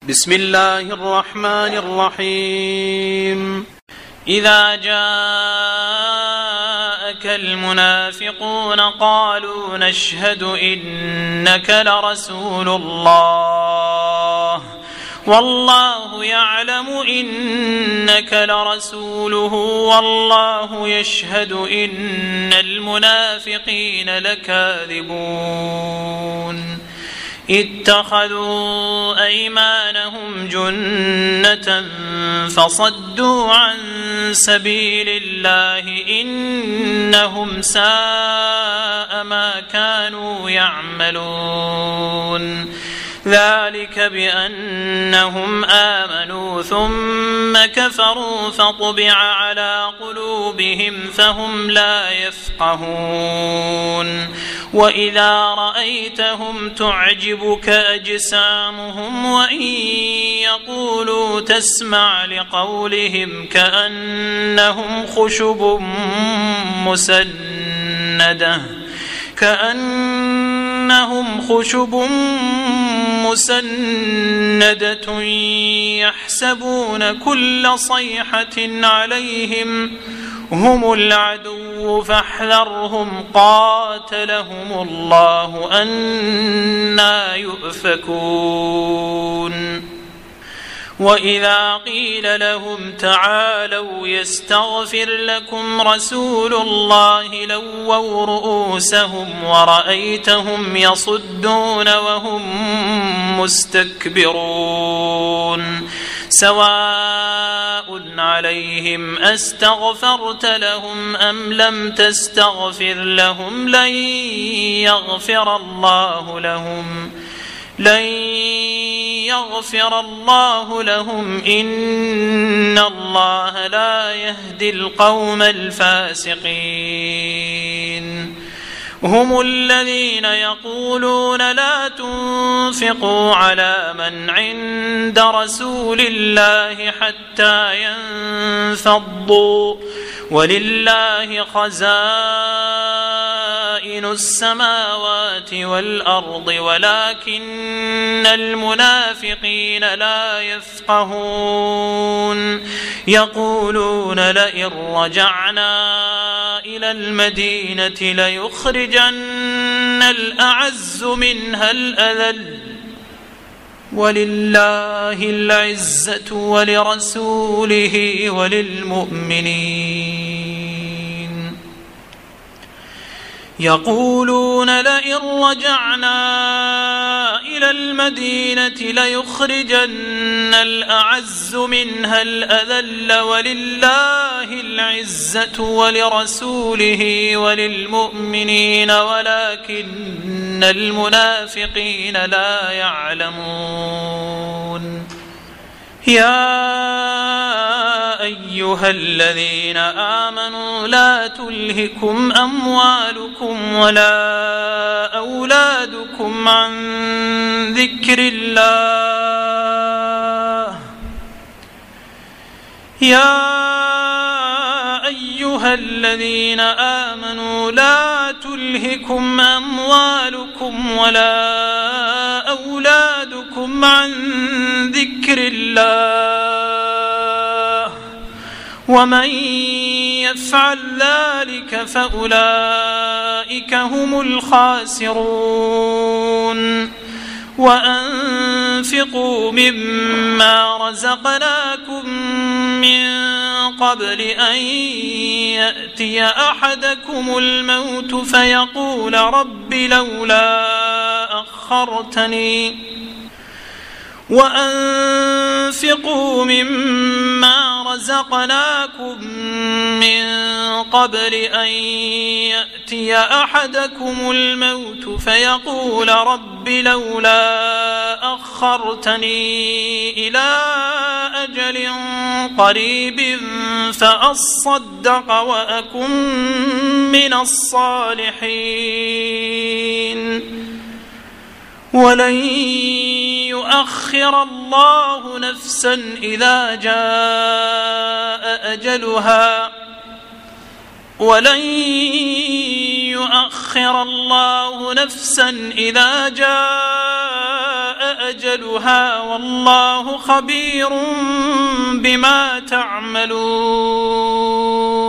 بسم الله الرحمن الرحيم. إذا جاءك المنافقون قالوا نشهد إنك لرسول الله والله يعلم إنك لرسوله والله يشهد إن المنافقين لكاذبون. اتخذوا أيمانهم جنة فصدوا عن سبيل الله إنهم ساء ما كانوا يعملون. ذلك بأنهم آمنوا ثم كفروا فطبع على قلوبهم فهم لا يفقهون. وإذا رأيتهم تعجبك أجسامهم وإن يقولوا تسمع لقولهم كأنهم خشب مسندة يحسبون كل صيحة عليهم هم العدو فاحذرهم قاتلهم الله أنى يؤفكون. وإذا قيل لهم تعالوا يستغفر لكم رسول الله لووا رؤوسهم ورأيتهم يصدون وهم مستكبرون. سواء عليهم أستغفرت لهم أم لم تستغفر لهم لن يغفر الله لهم إن الله لا يهدي القوم الفاسقين. هم الذين يقولون لا تنفقوا على من عند رسول الله حتى ينفضوا ولله خزائن السماوات والأرض ولكن المنافقين لا يفقهون. يقولون لئن رجعنا إلى المدينة ليخرجن الأعز منها الأذل ولله العزة ولرسوله وللمؤمنين. يقولون لئن رجعنا إلى المدينة ليخرجن الأعز منها الأذل ولله العزة ولرسوله وللمؤمنين ولكن المنافقين لا يعلمون. يا أيها الذين آمنوا لا تلهكم أموالكم ولا أولادكم عن ذكر الله. يا أيها الذين آمنوا لا تلهكم أموالكم ولا أولادكم عن ذكر الله ومن يفعل ذلك فأولئك هم الخاسرون. وأنفقوا مما رزقناكم من قبل أن يأتي أحدكم الموت فيقول رب لولا أخرتني وأنفقوا مما رزقناكم من قبل أن يأتي أحدكم الموت فيقول رب لولا أخرتني إلى أجل قريب فأصدق وأكن من الصالحين. ولن يؤخر الله نفسا إذا جاء أجلها ولن يؤخر الله نفسا إذا جاء أجلها والله خبير بما تعملون.